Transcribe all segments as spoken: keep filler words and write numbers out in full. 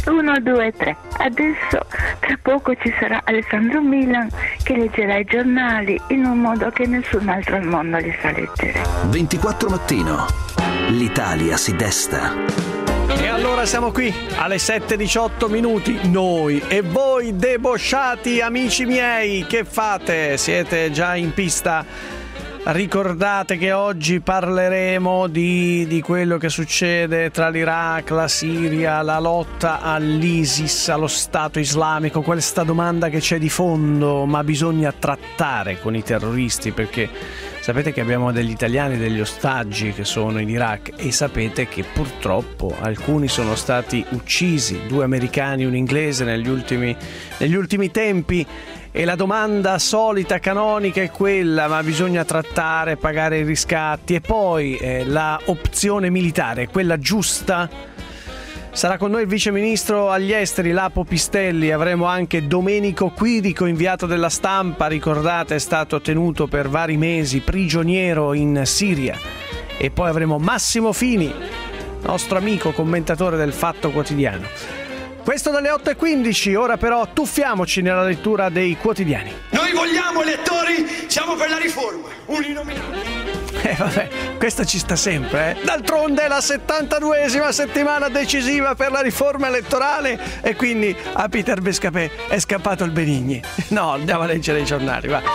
uno, due, tre. Adesso tra poco ci sarà Alessandro Milan che leggerà i giornali in un modo che nessun altro al mondo li sa leggere. ventiquattro Mattino. L'Italia si desta. E allora siamo qui alle sette e diciotto minuti, noi e voi debosciati amici miei, che fate? Siete già in pista? Ricordate che oggi parleremo di, di quello che succede tra l'Iraq, la Siria, la lotta all'ISIS, allo Stato islamico, questa domanda che c'è di fondo, ma bisogna trattare con i terroristi, perché sapete che abbiamo degli italiani, degli ostaggi che sono in Iraq, e sapete che purtroppo alcuni sono stati uccisi, due americani e un inglese negli ultimi, negli ultimi tempi. E la domanda solita, canonica, è quella: ma bisogna trattare, pagare i riscatti? E poi eh, la opzione militare, quella giusta? Sarà con noi il vice ministro agli esteri Lapo Pistelli. Avremo anche Domenico Quirico, inviato della Stampa, ricordate, è stato tenuto per vari mesi prigioniero in Siria. E poi avremo Massimo Fini, nostro amico commentatore del Fatto Quotidiano. Questo dalle otto e quindici, ora però tuffiamoci nella lettura dei quotidiani. Noi vogliamo elettori, siamo per la riforma, uninominale. Eh vabbè, questa ci sta sempre, eh. D'altronde è la settantaduesima settimana decisiva per la riforma elettorale e quindi a Peter Bescapè è scappato il Benigni. No, andiamo a leggere i giornali, va.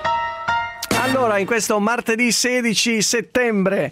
Allora, in questo martedì sedici settembre...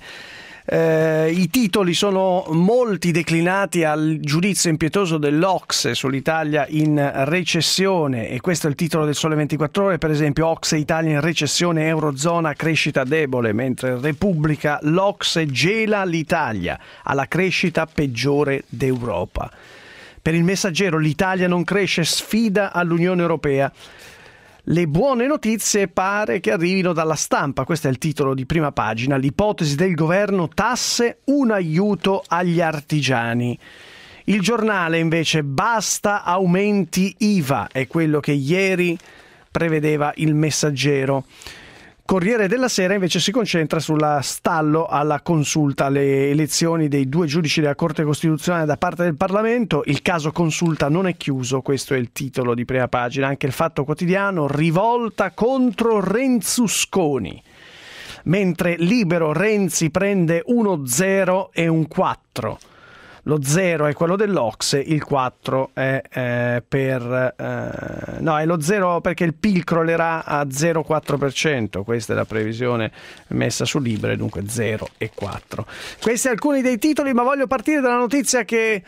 Eh, i titoli sono molti declinati al giudizio impietoso dell'Ocse sull'Italia in recessione, e questo è il titolo del Sole ventiquattro Ore. Per esempio, Ocse, Italia in recessione, Eurozona crescita debole, mentre Repubblica, l'Ocse gela l'Italia alla crescita peggiore d'Europa. Per il Messaggero, l'Italia non cresce, sfida all'Unione Europea. Le buone notizie pare che arrivino dalla Stampa, questo è il titolo di prima pagina. L'ipotesi del governo: tasse, un aiuto agli artigiani. Il Giornale invece: basta aumenti I V A, è quello che ieri prevedeva il Messaggero. Corriere della Sera invece si concentra sulla stallo alla consulta, le elezioni dei due giudici della Corte Costituzionale da parte del Parlamento. Il caso consulta non è chiuso, questo è il titolo di prima pagina. Anche il Fatto Quotidiano: rivolta contro Renzusconi. Mentre Libero, Renzi prende uno zero e un quattro. Lo zero è quello dell'Ocse, il quattro è eh, per... Eh, no, è lo zero perché il P I L crollerà a zero virgola quattro per cento. Questa è la previsione messa su Libero, dunque zero e quattro. Questi alcuni dei titoli, ma voglio partire dalla notizia che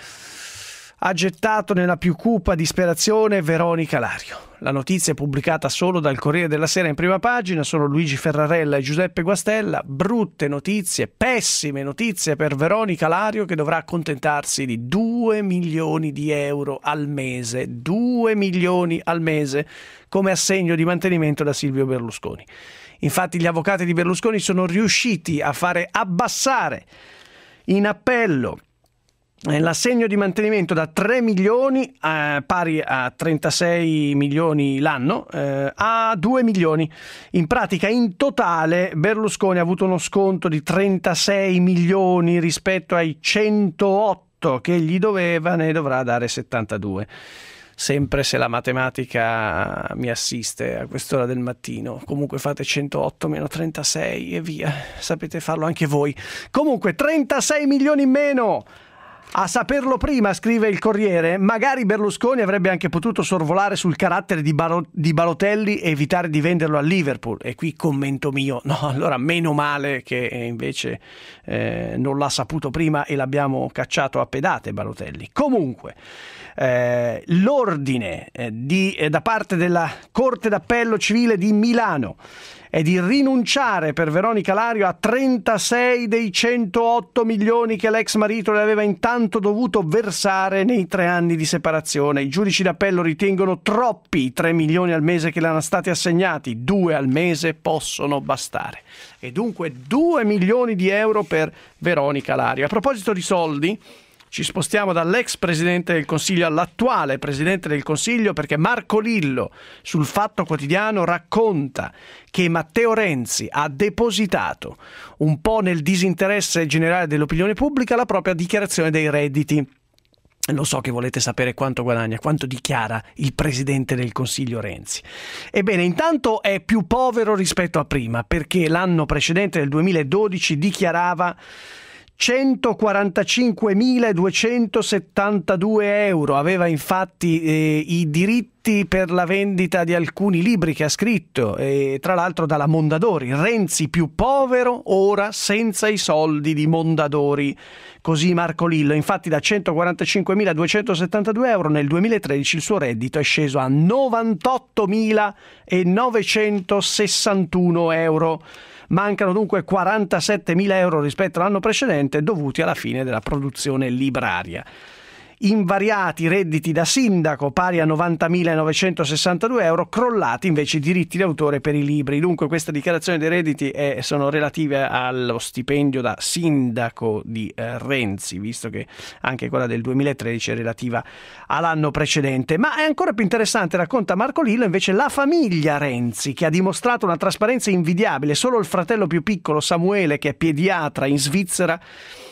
ha gettato nella più cupa disperazione Veronica Lario. La notizia è pubblicata solo dal Corriere della Sera in prima pagina, sono Luigi Ferrarella e Giuseppe Guastella. Brutte notizie, pessime notizie per Veronica Lario, che dovrà accontentarsi di due milioni di euro al mese, due milioni al mese come assegno di mantenimento da Silvio Berlusconi. Infatti gli avvocati di Berlusconi sono riusciti a fare abbassare in appello l'assegno di mantenimento da tre milioni, eh, pari a trentasei milioni l'anno, eh, a due milioni. In pratica, in totale, Berlusconi ha avuto uno sconto di trentasei milioni rispetto ai centootto che gli doveva, ne dovrà dare settantadue. Sempre se la matematica mi assiste a quest'ora del mattino. Comunque fate centootto meno trentasei e via. Sapete farlo anche voi. Comunque trentasei milioni in meno. A saperlo prima, scrive il Corriere, magari Berlusconi avrebbe anche potuto sorvolare sul carattere di, Baro- di Balotelli e evitare di venderlo al Liverpool. E qui commento mio, no, allora meno male che invece eh, non l'ha saputo prima e l'abbiamo cacciato a pedate Balotelli. Comunque, eh, l'ordine eh, di, eh, da parte della Corte d'Appello Civile di Milano è di rinunciare per Veronica Lario a trentasei dei centootto milioni che l'ex marito le aveva intanto dovuto versare nei tre anni di separazione. I giudici d'appello ritengono troppi i tre milioni al mese che le erano stati assegnati, due al mese possono bastare. E dunque due milioni di euro per Veronica Lario. A proposito di soldi, ci spostiamo dall'ex Presidente del Consiglio all'attuale Presidente del Consiglio, perché Marco Lillo sul Fatto Quotidiano racconta che Matteo Renzi ha depositato, un po' nel disinteresse generale dell'opinione pubblica, la propria dichiarazione dei redditi. Lo so che volete sapere quanto guadagna, quanto dichiara il Presidente del Consiglio Renzi. Ebbene, intanto è più povero rispetto a prima, perché l'anno precedente, del duemiladodici, dichiarava centoquarantacinquemiladuecentosettantadue euro. Aveva infatti eh, i diritti per la vendita di alcuni libri che ha scritto, e tra l'altro dalla Mondadori. Renzi più povero, ora senza i soldi di Mondadori. Così Marco Lillo. Infatti da centoquarantacinquemiladuecentosettantadue euro nel duemilatredici il suo reddito è sceso a novantottomilanovecentosessantuno euro. Mancano dunque quarantasettemila euro rispetto all'anno precedente, dovuti alla fine della produzione libraria. Invariati redditi da sindaco, pari a novantamilanovecentosessantadue euro, crollati invece i diritti d'autore per i libri. Dunque questa dichiarazione dei redditi è, sono relative allo stipendio da sindaco di eh, Renzi, visto che anche quella del duemilatredici è relativa all'anno precedente. Ma è ancora più interessante, racconta Marco Lillo, invece la famiglia Renzi, che ha dimostrato una trasparenza invidiabile. Solo il fratello più piccolo, Samuele, che è pediatra in Svizzera,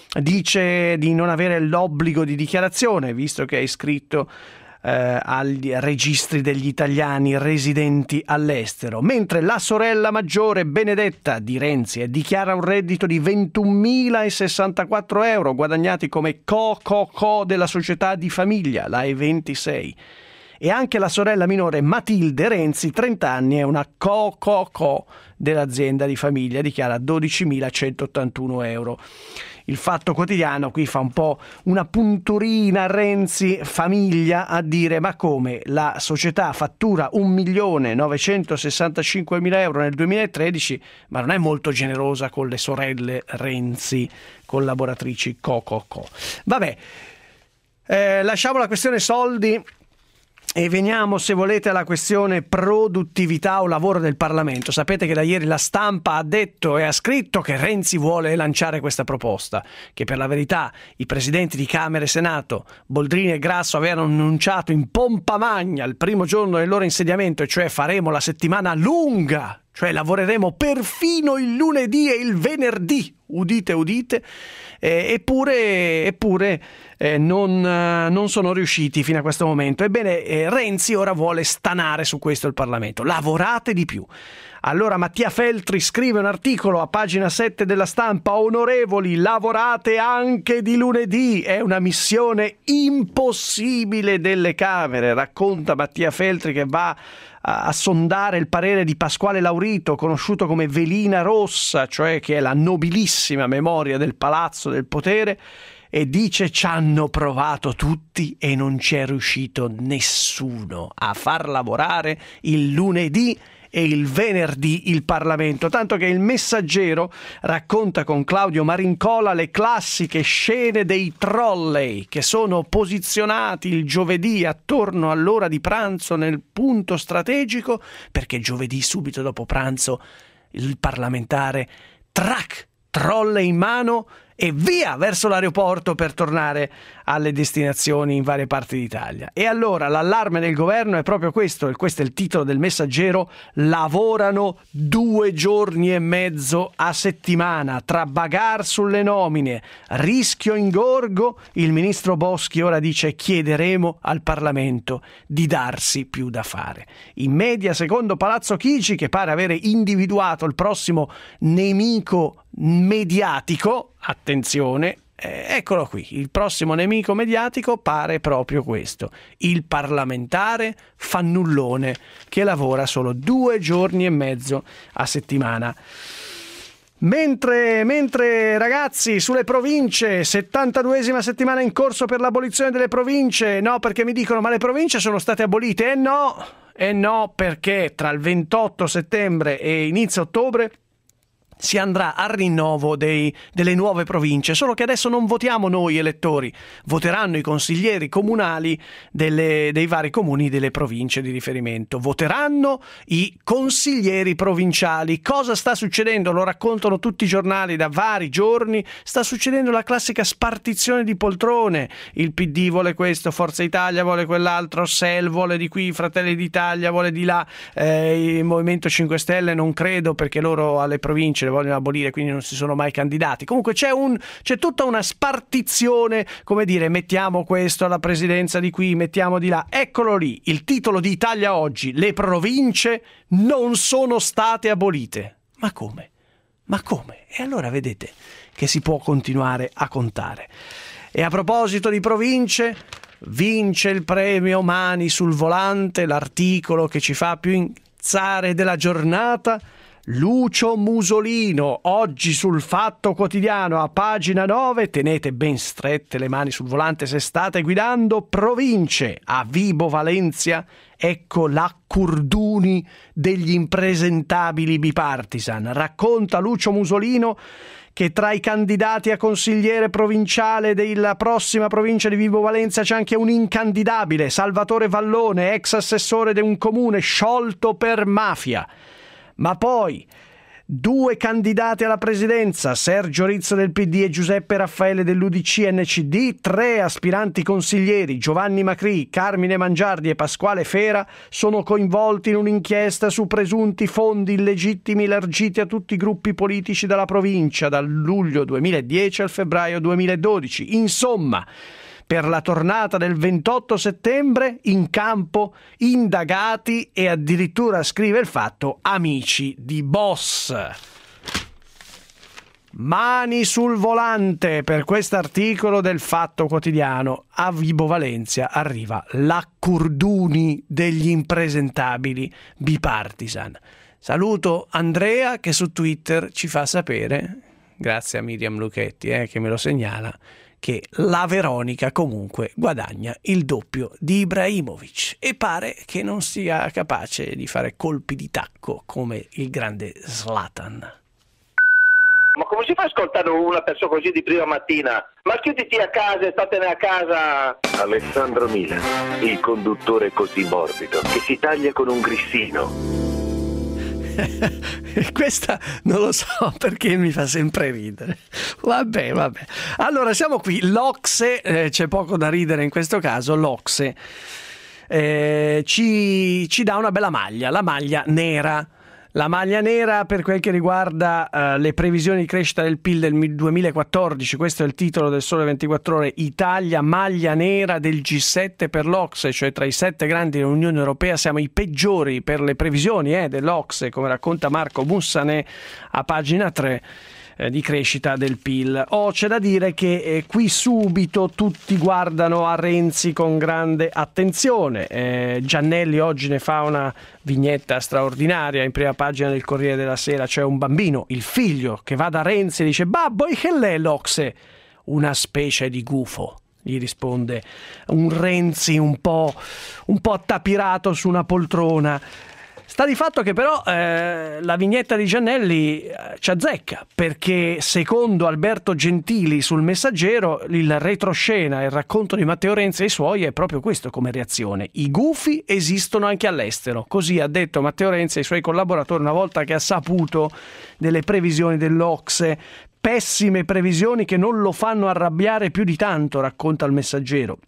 dice di non avere l'obbligo di dichiarazione, visto che è iscritto eh, agli registri degli italiani residenti all'estero, mentre la sorella maggiore Benedetta di Renzi dichiara un reddito di ventunomilasessantaquattro euro guadagnati come co-co-co della società di famiglia, la E ventisei. E anche la sorella minore Matilde Renzi, trenta anni, è una co-co-co dell'azienda di famiglia, dichiara dodicimilacentottantuno euro. Il Fatto Quotidiano qui fa un po' una punturina a Renzi famiglia, a dire: ma come, la società fattura un milione novecentosessantacinquemila euro nel duemilatredici, ma non è molto generosa con le sorelle Renzi, collaboratrici co-co-co. Vabbè, eh, lasciamo la questione soldi e veniamo, se volete, alla questione produttività o lavoro del Parlamento. Sapete che da ieri La Stampa ha detto e ha scritto che Renzi vuole lanciare questa proposta, che per la verità i presidenti di Camera e Senato, Boldrini e Grasso, avevano annunciato in pompa magna il primo giorno del loro insediamento, e cioè faremo la settimana lunga, cioè lavoreremo perfino il lunedì e il venerdì, udite udite, eh, eppure, eppure eh, non, eh, non sono riusciti fino a questo momento. Ebbene, eh, Renzi ora vuole stanare su questo il Parlamento: lavorate di più. Allora Mattia Feltri scrive un articolo a pagina sette della Stampa: onorevoli, lavorate anche di lunedì, è una missione impossibile delle Camere. Racconta Mattia Feltri che va a, a sondare il parere di Pasquale Laurito, conosciuto come Velina Rossa, cioè che è la nobilissima memoria del Palazzo del Potere, e dice: ci hanno provato tutti e non ci è riuscito nessuno a far lavorare il lunedì e il venerdì il Parlamento, tanto che il Messaggero racconta con Claudio Marincola le classiche scene dei trolley che sono posizionati il giovedì attorno all'ora di pranzo nel punto strategico, perché giovedì subito dopo pranzo il parlamentare, trac, trolley in mano e via verso l'aeroporto per tornare alle destinazioni in varie parti d'Italia. E allora l'allarme del governo è proprio questo, e questo è il titolo del Messaggero: lavorano due giorni e mezzo a settimana, tra bagar sulle nomine, rischio ingorgo. Il ministro Boschi ora dice: chiederemo al Parlamento di darsi più da fare. In media, secondo Palazzo Chigi, che pare avere individuato il prossimo nemico mediatico, attenzione, eh, eccolo qui, il prossimo nemico mediatico pare proprio questo: il parlamentare fannullone che lavora solo due giorni e mezzo a settimana. Mentre, mentre ragazzi, sulle province, settantaduesima settimana in corso per l'abolizione delle province. No, perché mi dicono: ma le province sono state abolite? Eh no, eh no, perché tra il ventotto settembre e inizio ottobre si andrà al rinnovo dei, delle nuove province, solo che adesso non votiamo noi elettori, voteranno i consiglieri comunali delle, dei vari comuni delle province di riferimento, voteranno i consiglieri provinciali. Cosa sta succedendo? Lo raccontano tutti i giornali da vari giorni. Sta succedendo la classica spartizione di poltrone: il P D vuole questo, Forza Italia vuole quell'altro, S E L vuole di qui, Fratelli d'Italia vuole di là, eh, il Movimento cinque Stelle non credo, perché loro alle province le vogliono abolire, quindi non si sono mai candidati. Comunque c'è, un, c'è tutta una spartizione, come dire, mettiamo questo alla presidenza di qui, mettiamo di là. Eccolo lì, il titolo di Italia Oggi: le province non sono state abolite. Ma come? Ma come? E allora vedete che si può continuare a contare. E a proposito di province, vince il premio Mani sul volante, l'articolo che ci fa più incazzare della giornata. Lucio Musolino, oggi sul Fatto Quotidiano, a pagina nove, tenete ben strette le mani sul volante se state guidando. Province, a Vibo Valentia, ecco l'accorduni degli impresentabili bipartisan. Racconta Lucio Musolino che tra i candidati a consigliere provinciale della prossima provincia di Vibo Valentia c'è anche un incandidabile, Salvatore Vallone, ex assessore di un comune sciolto per mafia. Ma poi due candidati alla presidenza, Sergio Rizzo del P D e Giuseppe Raffaele dell'U D C N C D, tre aspiranti consiglieri, Giovanni Macri, Carmine Mangiardi e Pasquale Fera, sono coinvolti in un'inchiesta su presunti fondi illegittimi elargiti a tutti i gruppi politici della provincia dal luglio duemiladieci al febbraio duemiladodici. Insomma, per la tornata del ventotto settembre, in campo indagati e addirittura, scrive il Fatto, amici di boss. Mani sul volante per quest'articolo del Fatto Quotidiano. A Vibo Valentia arriva l'accorduni degli impresentabili bipartisan. Saluto Andrea che su Twitter ci fa sapere, grazie a Miriam Lucchetti eh, che me lo segnala, che la Veronica comunque guadagna il doppio di Ibrahimovic e pare che non sia capace di fare colpi di tacco come il grande Zlatan. Ma come si fa a ascoltare una persona così di prima mattina? Ma chiuditi a casa e statene a casa. Alessandro Milan, il conduttore così morbido che si taglia con un grissino. Questa non lo so perché mi fa sempre ridere. Vabbè, vabbè. Allora siamo qui. L'Ocse, eh, c'è poco da ridere in questo caso. L'Ocse eh, ci, ci dà una bella maglia, la maglia nera. La maglia nera per quel che riguarda uh, le previsioni di crescita del P I L del duemilaquattordici, questo è il titolo del Sole ventiquattro Ore, Italia maglia nera del G sette per l'Ocse, cioè tra i sette grandi dell'Unione Europea siamo i peggiori per le previsioni eh, dell'Ocse, come racconta Marco Mussanè a pagina tre. Di crescita del P I L. Oh, c'è da dire che eh, qui subito tutti guardano a Renzi con grande attenzione. Eh, Giannelli oggi ne fa una vignetta straordinaria in prima pagina del Corriere della Sera. C'è un bambino, il figlio, che va da Renzi e dice: babbo, e che l'è l'Ocse? Una specie di gufo. Gli risponde un Renzi un po', un po' attapirato su una poltrona. Sta di fatto che però eh, la vignetta di Giannelli eh, ci azzecca, perché secondo Alberto Gentili sul Messaggero il retroscena, il racconto di Matteo Renzi e i suoi è proprio questo come reazione: i gufi esistono anche all'estero, così ha detto Matteo Renzi ai suoi collaboratori una volta che ha saputo delle previsioni dell'Ocse, pessime previsioni che non lo fanno arrabbiare più di tanto, racconta il Messaggero.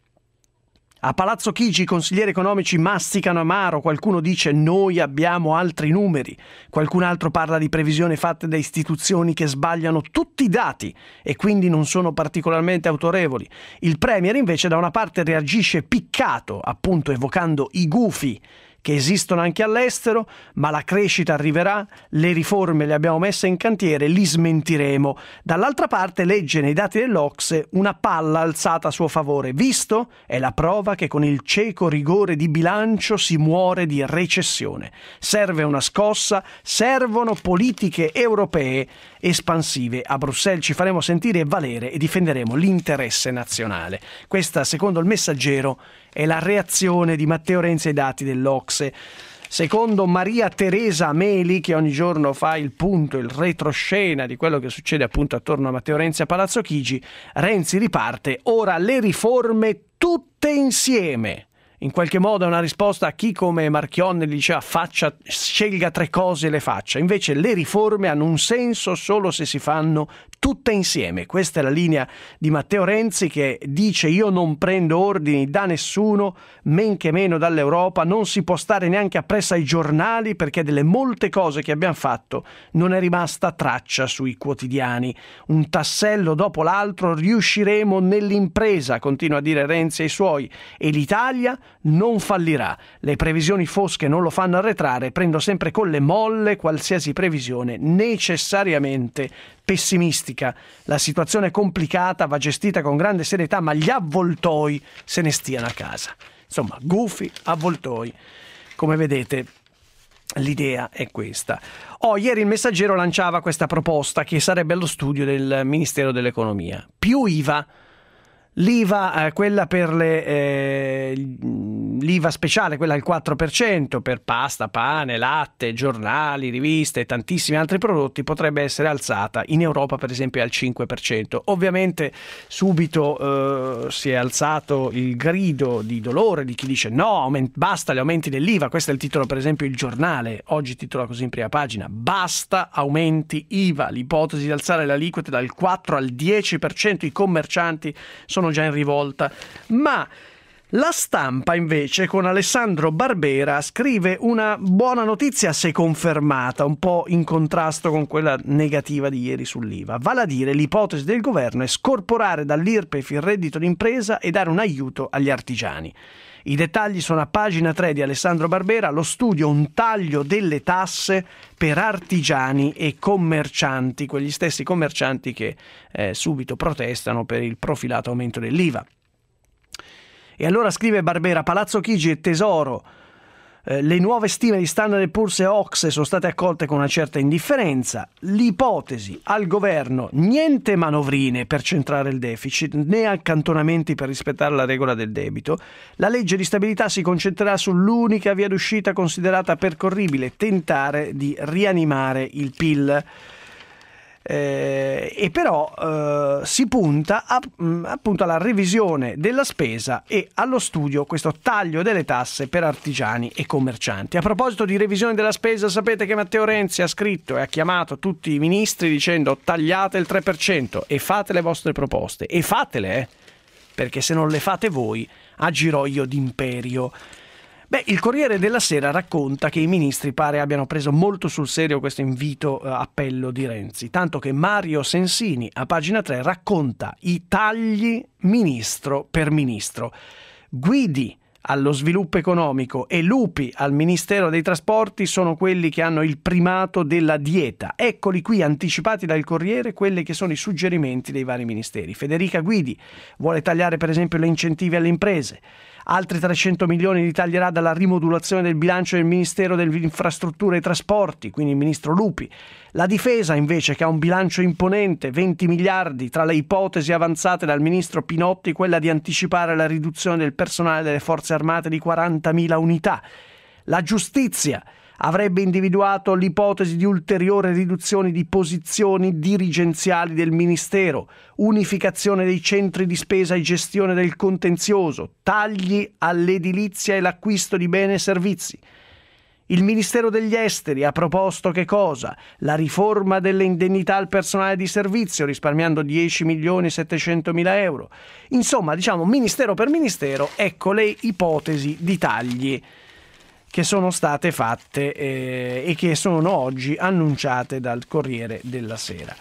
A Palazzo Chigi i consiglieri economici masticano amaro, qualcuno dice noi abbiamo altri numeri, qualcun altro parla di previsioni fatte da istituzioni che sbagliano tutti i dati e quindi non sono particolarmente autorevoli. Il Premier invece da una parte reagisce piccato, appunto evocando i gufi che esistono anche all'estero, ma la crescita arriverà, le riforme le abbiamo messe in cantiere, li smentiremo. Dall'altra parte legge nei dati dell'Ocse una palla alzata a suo favore. Visto? È la prova che con il cieco rigore di bilancio si muore di recessione. Serve una scossa, servono politiche europee espansive. A Bruxelles ci faremo sentire e valere e difenderemo l'interesse nazionale. Questa, secondo il Messaggero, è la reazione di Matteo Renzi ai dati dell'Ocse. Secondo Maria Teresa Meli, che ogni giorno fa il punto, il retroscena di quello che succede appunto attorno a Matteo Renzi a Palazzo Chigi, Renzi riparte, ora le riforme tutte insieme. In qualche modo è una risposta a chi come Marchionne diceva faccia, scelga tre cose e le faccia. Invece le riforme hanno un senso solo se si fanno tutte insieme. Questa è la linea di Matteo Renzi, che dice: io non prendo ordini da nessuno, men che meno dall'Europa, non si può stare neanche appresso ai giornali perché delle molte cose che abbiamo fatto non è rimasta traccia sui quotidiani. Un tassello dopo l'altro riusciremo nell'impresa, continua a dire Renzi ai suoi, e l'Italia non fallirà. Le previsioni fosche non lo fanno arretrare, prendo sempre con le molle qualsiasi previsione necessariamente pessimistica. La situazione è complicata, va gestita con grande serietà, ma gli avvoltoi se ne stiano a casa. Insomma, gufi, avvoltoi. Come vedete, l'idea è questa. Oh, ieri il Messaggero lanciava questa proposta che sarebbe allo studio del Ministero dell'Economia. Più I V A. L'I V A, eh, quella per le eh, l'I V A speciale, quella al quattro per cento per pasta, pane, latte, giornali, riviste e tantissimi altri prodotti, potrebbe essere alzata in Europa per esempio al cinque per cento. Ovviamente subito eh, si è alzato il grido di dolore di chi dice no, aument- basta gli aumenti dell'I V A. Questo è il titolo, per esempio Il Giornale oggi titola così in prima pagina: basta aumenti I V A, l'ipotesi di alzare le aliquote dal quattro al dieci per cento, i commercianti sono già in rivolta. Ma La Stampa invece con Alessandro Barbera scrive una buona notizia se confermata, un po' in contrasto con quella negativa di ieri sull'I V A. Vale a dire, l'ipotesi del governo è scorporare dall'I R P E F il reddito d'impresa e dare un aiuto agli artigiani. I dettagli sono a pagina tre di Alessandro Barbera, lo studio Un taglio delle tasse per artigiani e commercianti, quegli stessi commercianti che eh, subito protestano per il profilato aumento dell'I V A. E allora scrive Barbera: Palazzo Chigi e Tesoro, eh, le nuove stime di Standard and Poor's e Ocse sono state accolte con una certa indifferenza. L'ipotesi al governo: niente manovrine per centrare il deficit né accantonamenti per rispettare la regola del debito. La legge di stabilità si concentrerà sull'unica via d'uscita considerata percorribile: tentare di rianimare il P I L. Eh, e però eh, si punta a, mh, appunto alla revisione della spesa e allo studio questo taglio delle tasse per artigiani e commercianti. A proposito di revisione della spesa, sapete che Matteo Renzi ha scritto e ha chiamato tutti i ministri dicendo: tagliate il tre per cento e fate le vostre proposte, e fatele, eh, perché se non le fate voi agirò io d'imperio. Beh, il Corriere della Sera racconta che i ministri pare abbiano preso molto sul serio questo invito, eh, appello di Renzi, tanto che Mario Sensini a pagina tre racconta i tagli ministro per ministro. Guidi allo sviluppo economico e Lupi al Ministero dei Trasporti sono quelli che hanno il primato della dieta. Eccoli qui anticipati dal Corriere quelli che sono i suggerimenti dei vari ministeri. Federica Guidi vuole tagliare per esempio gli incentivi alle imprese. Altri trecento milioni li taglierà dalla rimodulazione del bilancio del Ministero delle Infrastrutture e Trasporti, quindi il ministro Lupi. La difesa invece, che ha un bilancio imponente, venti miliardi, tra le ipotesi avanzate dal ministro Pinotti quella di anticipare la riduzione del personale delle forze armate di quarantamila unità. La giustizia avrebbe individuato l'ipotesi di ulteriore riduzione di posizioni dirigenziali del Ministero, unificazione dei centri di spesa e gestione del contenzioso, tagli all'edilizia e l'acquisto di beni e servizi. Il Ministero degli Esteri ha proposto che cosa? La riforma delle indennità al personale di servizio, risparmiando dieci milioni settecentomila euro. Insomma, diciamo, ministero per ministero, ecco le ipotesi di tagli che sono state fatte eh, e che sono oggi annunciate dal Corriere della Sera.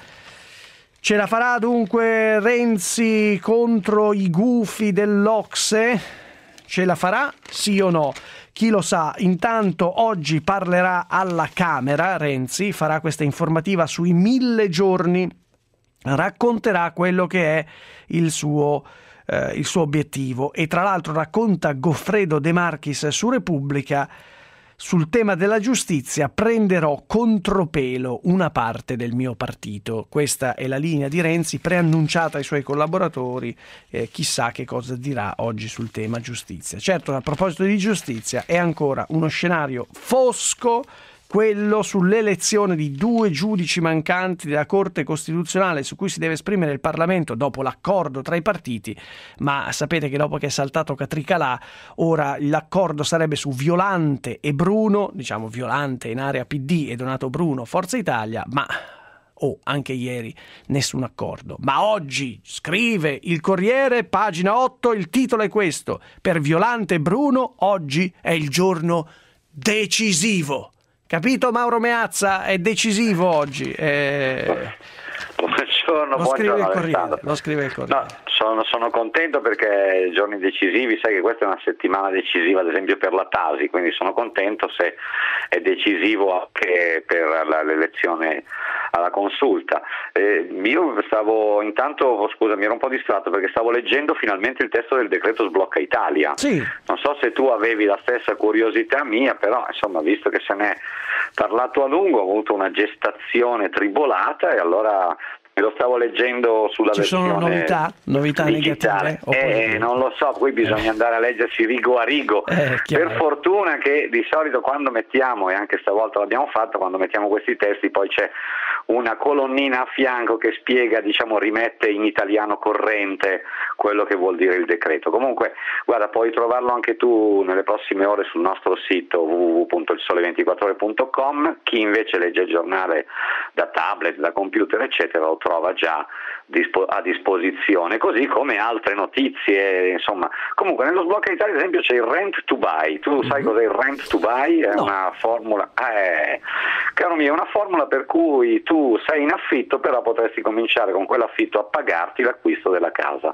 Ce la farà dunque Renzi contro i gufi dell'Ocse? Ce la farà? Sì o no? Chi lo sa. Intanto oggi parlerà alla Camera, Renzi farà questa informativa sui mille giorni, racconterà quello che è il suo Eh, il suo obiettivo, e tra l'altro racconta Goffredo De Marchis su Repubblica: sul tema della giustizia prenderò contropelo una parte del mio partito. Questa è la linea di Renzi preannunciata ai suoi collaboratori, eh, chissà che cosa dirà oggi sul tema giustizia. Certo, a proposito di giustizia è ancora uno scenario fosco quello sull'elezione di due giudici mancanti della Corte Costituzionale su cui si deve esprimere il Parlamento dopo l'accordo tra i partiti, ma sapete che dopo che è saltato Catricalà ora l'accordo sarebbe su Violante e Bruno, diciamo Violante in area P D e Donato Bruno Forza Italia, ma oh, anche ieri nessun accordo. Ma oggi, scrive il Corriere, pagina otto, il titolo è questo: per Violante e Bruno oggi è il giorno decisivo. Capito Mauro Meazza? È decisivo oggi. È... Buongiorno, lo scrive buongiorno il Corriere, Alessandro. lo scrive il Corriere. No, sono, sono contento perché giorni decisivi, sai che questa è una settimana decisiva ad esempio per la Tasi, quindi sono contento se è decisivo anche per la, l'elezione alla consulta. Eh, io stavo intanto, oh, scusa, mi ero un po' distratto perché stavo leggendo finalmente il testo del decreto Sblocca Italia. Sì. Non so se tu avevi la stessa curiosità mia, però insomma, visto che se ne è parlato a lungo, ho avuto una gestazione tribolata e allora me lo stavo leggendo sulla Ci versione sono novità, novità digitale. negative? Eh, non lo so, qui bisogna andare a leggersi rigo a rigo. Eh, per fortuna che di solito quando mettiamo, e anche stavolta l'abbiamo fatto, quando mettiamo questi testi poi c'è una colonnina a fianco che spiega, diciamo, rimette in italiano corrente quello che vuol dire il decreto. Comunque, guarda, puoi trovarlo anche tu nelle prossime ore sul nostro sito w w w punto il sole ventiquattro ore punto com. Chi invece legge il giornale da tablet, da computer, eccetera, lo trova già a disposizione, così come altre notizie, insomma. Comunque nello Sblocca Italia ad esempio c'è il rent to buy. Tu sai cos'è il rent to buy? È no. una formula, eh, caro mio, è una formula per cui tu sei in affitto, però potresti cominciare con quell'affitto a pagarti l'acquisto della casa.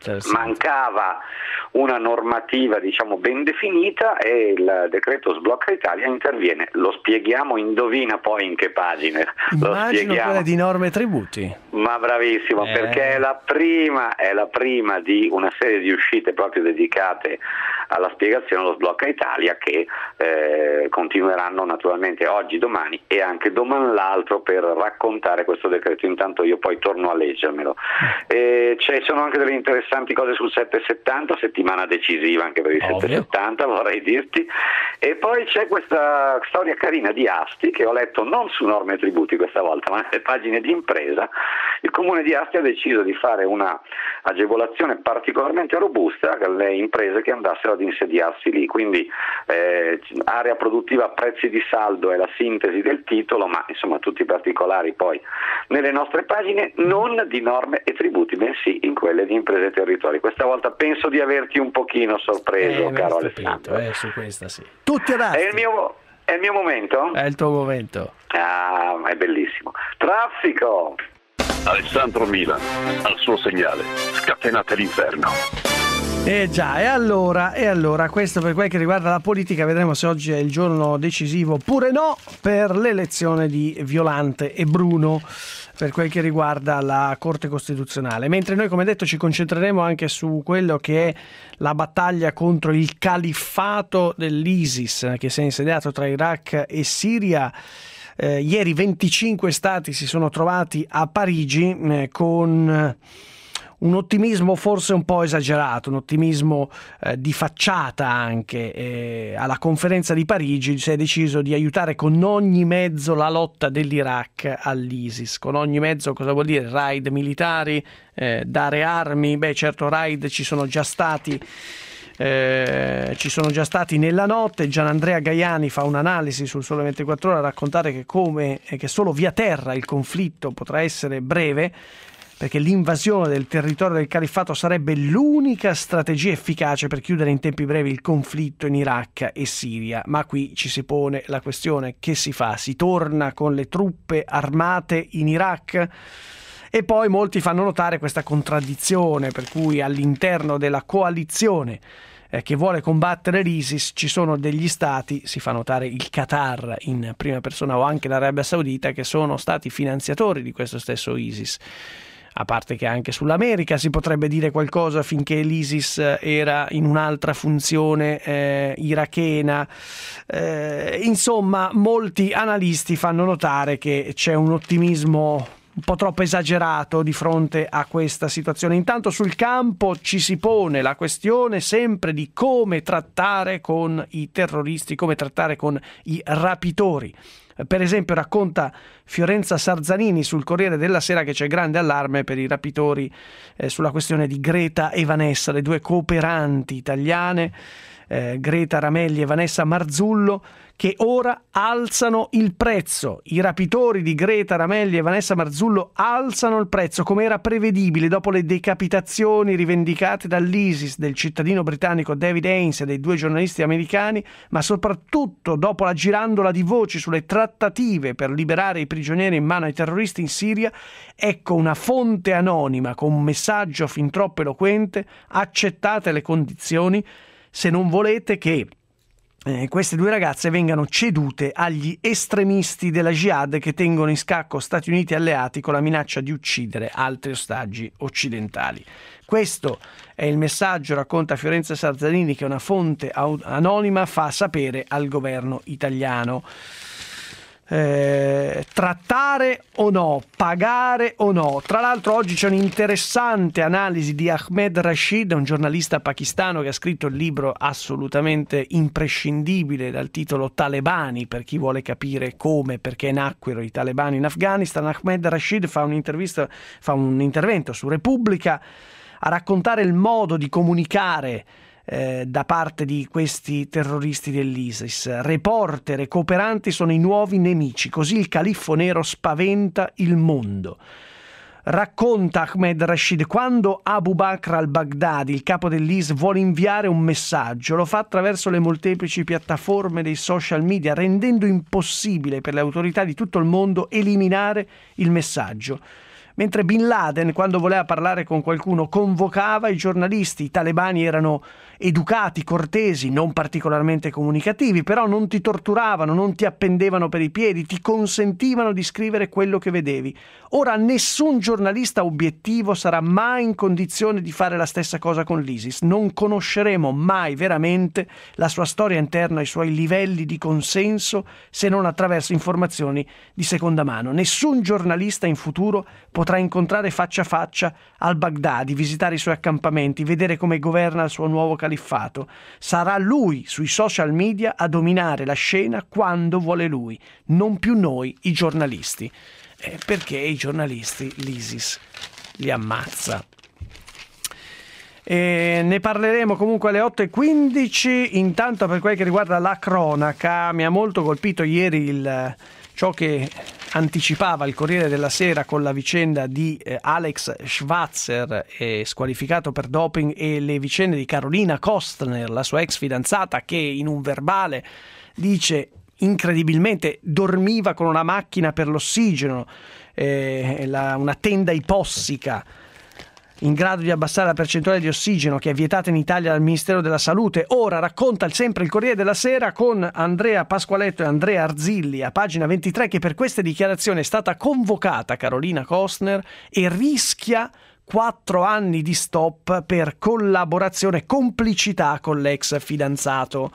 Mancava una normativa, diciamo, ben definita e il decreto Sblocca Italia interviene. Lo spieghiamo, indovina poi in che pagine. Immagino lo spieghiamo. Quella di norme e tributi. Ma bravissimo, eh. perché è la prima, è la prima di una serie di uscite proprio dedicate alla spiegazione dello Sblocca Italia che eh, continueranno naturalmente oggi, domani e anche domani l'altro per raccontare questo decreto. Intanto io poi torno a leggermelo. E ci sono anche delle interessanti cose sul settecentosettanta, settimana decisiva anche per il settecentosettanta, vorrei dirti. E poi c'è questa storia carina di Asti che ho letto non su norme e tributi questa volta, ma nelle pagine di impresa. Il comune di Asti ha deciso di fare una agevolazione particolarmente robusta alle imprese che andassero ad insediarsi lì, quindi eh, area produttiva a prezzi di saldo è la sintesi del titolo, ma insomma tutti i particolari poi nelle nostre pagine, non di norme e tributi, bensì in quelle di imprese e territori. Questa volta penso di averti un pochino sorpreso, eh, caro Alessandro. Eh, su questa sì. Tutti ad Asti. È il mio, è il mio momento? È il tuo momento. Ah, è bellissimo. Traffico! Alessandro Milan, al suo segnale, scatenate l'inferno. Eh già, e allora, e allora, questo per quel che riguarda la politica, vedremo se oggi è il giorno decisivo oppure no per l'elezione di Violante e Bruno per quel che riguarda la Corte Costituzionale, mentre noi, come detto, ci concentreremo anche su quello che è la battaglia contro il califfato dell'ISIS che si è insediato tra Iraq e Siria. Eh, ieri venticinque stati si sono trovati a Parigi eh, con un ottimismo forse un po' esagerato, un ottimismo eh, di facciata anche. Eh, alla conferenza di Parigi si è deciso di aiutare con ogni mezzo la lotta dell'Iraq all'ISIS. Con ogni mezzo cosa vuol dire? Raid militari, eh, dare armi, beh certo raid ci sono già stati. Eh, ci sono già stati nella notte. Gianandrea Gaiani fa un'analisi sul Sole ventiquattro Ore a raccontare che come che solo via terra il conflitto potrà essere breve, perché l'invasione del territorio del califfato sarebbe l'unica strategia efficace per chiudere in tempi brevi il conflitto in Iraq e Siria. Ma qui ci si pone la questione: che si fa? Si torna con le truppe armate in Iraq? E poi molti fanno notare questa contraddizione per cui all'interno della coalizione eh, che vuole combattere l'ISIS ci sono degli stati, si fa notare il Qatar in prima persona o anche l'Arabia Saudita, che sono stati finanziatori di questo stesso ISIS. A parte che anche sull'America si potrebbe dire qualcosa finché l'ISIS era in un'altra funzione eh, irachena. Eh, insomma, molti analisti fanno notare che c'è un ottimismo un po' troppo esagerato di fronte a questa situazione. Intanto sul campo ci si pone la questione sempre di come trattare con i terroristi, come trattare con i rapitori. Per esempio racconta Fiorenza Sarzanini sul Corriere della Sera che c'è grande allarme per i rapitori eh, sulla questione di Greta e Vanessa, le due cooperanti italiane, eh, Greta Ramelli e Vanessa Marzullo, che ora alzano il prezzo. I rapitori di Greta Ramelli e Vanessa Marzullo alzano il prezzo, come era prevedibile dopo le decapitazioni rivendicate dall'ISIS del cittadino britannico David Haines e dei due giornalisti americani, ma soprattutto dopo la girandola di voci sulle trattative per liberare i prigionieri in mano ai terroristi in Siria. Ecco una fonte anonima con un messaggio fin troppo eloquente: accettate le condizioni se non volete che Eh, queste due ragazze vengano cedute agli estremisti della Jihad che tengono in scacco Stati Uniti e alleati con la minaccia di uccidere altri ostaggi occidentali. Questo è il messaggio, racconta Fiorenza Sarzanini, che una fonte anonima fa sapere al governo italiano. Eh, trattare o no, pagare o no. Tra l'altro oggi c'è un'interessante analisi di Ahmed Rashid, un giornalista pakistano che ha scritto il libro assolutamente imprescindibile dal titolo Talebani, per chi vuole capire come e perché nacquero i talebani in Afghanistan. Ahmed Rashid fa un'intervista, fa un intervento su Repubblica a raccontare il modo di comunicare Eh, da parte di questi terroristi dell'ISIS. Reporter e cooperanti sono i nuovi nemici, così il califfo nero spaventa il mondo. Racconta Ahmed Rashid: quando Abu Bakr al-Baghdadi, il capo dell'I S, vuole inviare un messaggio, lo fa attraverso le molteplici piattaforme dei social media, rendendo impossibile per le autorità di tutto il mondo eliminare il messaggio. Mentre Bin Laden, quando voleva parlare con qualcuno, convocava i giornalisti. I talebani erano educati, cortesi, non particolarmente comunicativi, però non ti torturavano, non ti appendevano per i piedi, ti consentivano di scrivere quello che vedevi. Ora nessun giornalista obiettivo sarà mai in condizione di fare la stessa cosa con l'ISIS. Non conosceremo mai veramente la sua storia interna, i suoi livelli di consenso, se non attraverso informazioni di seconda mano. Nessun giornalista in futuro potrà incontrare faccia a faccia al-Baghdadi, visitare i suoi accampamenti, vedere come governa il suo nuovo califfato. Sarà lui sui social media a dominare la scena quando vuole lui, non più noi i giornalisti. Eh, perché i giornalisti l'ISIS li ammazza. E ne parleremo comunque alle otto e quindici. Intanto, per quel che riguarda la cronaca, mi ha molto colpito ieri il, ciò che anticipava il Corriere della Sera con la vicenda di eh, Alex Schwarzer, eh, squalificato per doping, e le vicende di Carolina Kostner, la sua ex fidanzata, che in un verbale dice incredibilmente dormiva con una macchina per l'ossigeno, eh, la, una tenda ipossica in grado di abbassare la percentuale di ossigeno, che è vietata in Italia dal Ministero della Salute. Ora racconta sempre il Corriere della Sera con Andrea Pasqualetto e Andrea Arzilli a pagina ventitré che per queste dichiarazioni è stata convocata Carolina Kostner e rischia quattro anni di stop per collaborazione e complicità con l'ex fidanzato.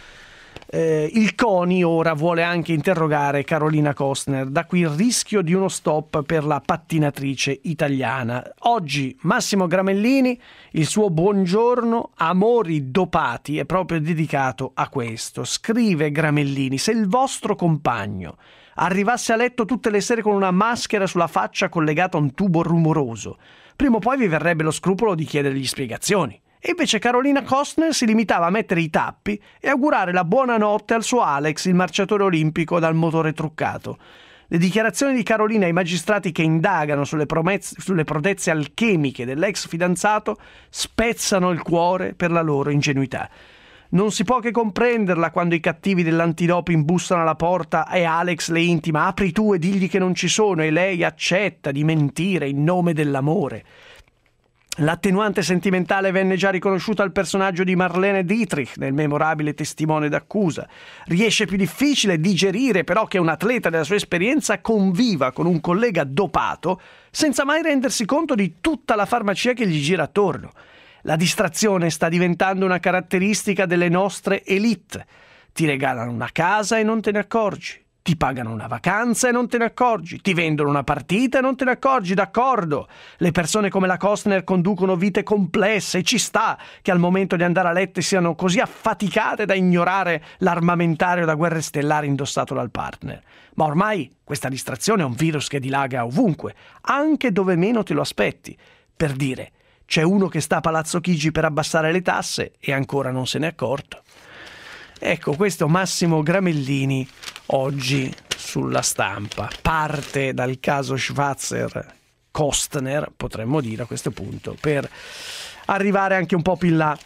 Eh, il CONI ora vuole anche interrogare Carolina Kostner, da qui il rischio di uno stop per la pattinatrice italiana. Oggi Massimo Gramellini, il suo buongiorno amori dopati è proprio dedicato a questo. Scrive Gramellini: se il vostro compagno arrivasse a letto tutte le sere con una maschera sulla faccia collegata a un tubo rumoroso, prima o poi vi verrebbe lo scrupolo di chiedergli spiegazioni. E invece Carolina Kostner si limitava a mettere i tappi e augurare la buonanotte al suo Alex, il marciatore olimpico dal motore truccato. Le dichiarazioni di Carolina ai magistrati che indagano sulle, promezze, sulle prodezze alchemiche dell'ex fidanzato spezzano il cuore per la loro ingenuità. Non si può che comprenderla quando i cattivi dell'antidoping bussano alla porta e Alex le intima: apri tu e digli che non ci sono, e lei accetta di mentire in nome dell'amore. L'attenuante sentimentale venne già riconosciuta al personaggio di Marlene Dietrich nel memorabile testimone d'accusa. Riesce più difficile digerire però che un atleta della sua esperienza conviva con un collega dopato senza mai rendersi conto di tutta la farmacia che gli gira attorno. La distrazione sta diventando una caratteristica delle nostre elite. Ti regalano una casa e non te ne accorgi. Ti pagano una vacanza e non te ne accorgi, ti vendono una partita e non te ne accorgi, d'accordo. Le persone come la Costner conducono vite complesse e ci sta che al momento di andare a letto siano così affaticate da ignorare l'armamentario da guerre stellari indossato dal partner. Ma ormai questa distrazione è un virus che dilaga ovunque, anche dove meno te lo aspetti. Per dire, c'è uno che sta a Palazzo Chigi per abbassare le tasse e ancora non se n'è accorto. Ecco, questo Massimo Gramellini oggi sulla Stampa. Parte dal caso Schwarzer-Costner, potremmo dire a questo punto, per arrivare anche un po' più in là.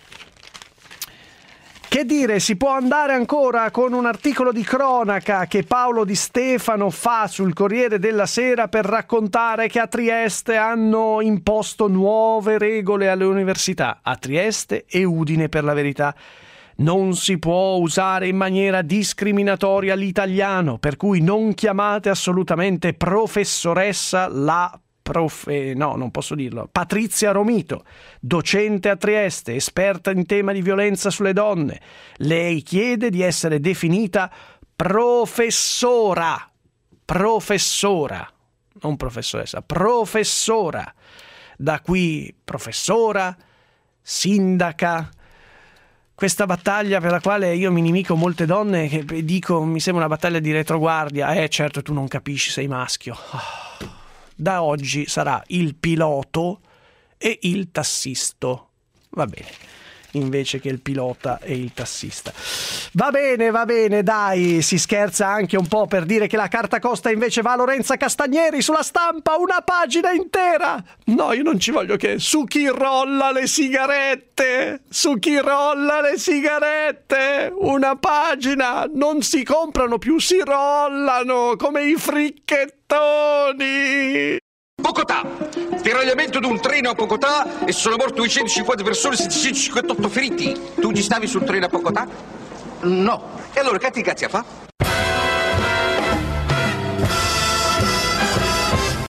Che dire, si può andare ancora con un articolo di cronaca che Paolo Di Stefano fa sul Corriere della Sera per raccontare che a Trieste hanno imposto nuove regole alle università, a Trieste e Udine per la verità. Non si può usare in maniera discriminatoria l'italiano, per cui non chiamate assolutamente professoressa la profe... no, non posso dirlo. Patrizia Romito, docente a Trieste, esperta in tema di violenza sulle donne. Lei chiede di essere definita professora. Professora, non professoressa, professora. Da qui professora, sindaca. Questa battaglia per la quale io mi inimico molte donne, che dico mi sembra una battaglia di retroguardia. Eh certo, tu non capisci, sei maschio. Da oggi sarà il piloto e il tassisto. Va bene, invece che il pilota e il tassista. Va bene, va bene, dai, si scherza anche un po' per dire che la carta costa invece va a Lorenza Castagneri sulla Stampa, una pagina intera. No, io non ci voglio che... Su chi rolla le sigarette, su chi rolla le sigarette, una pagina, non si comprano più, si rollano come i fricchettoni. Bogotà, deragliamento di un treno a Bogotà e sono morti duecentocinquanta persone e settecentocinquantotto feriti. Tu ci stavi sul treno a Bogotà? No. E allora che ti cazzi a fa?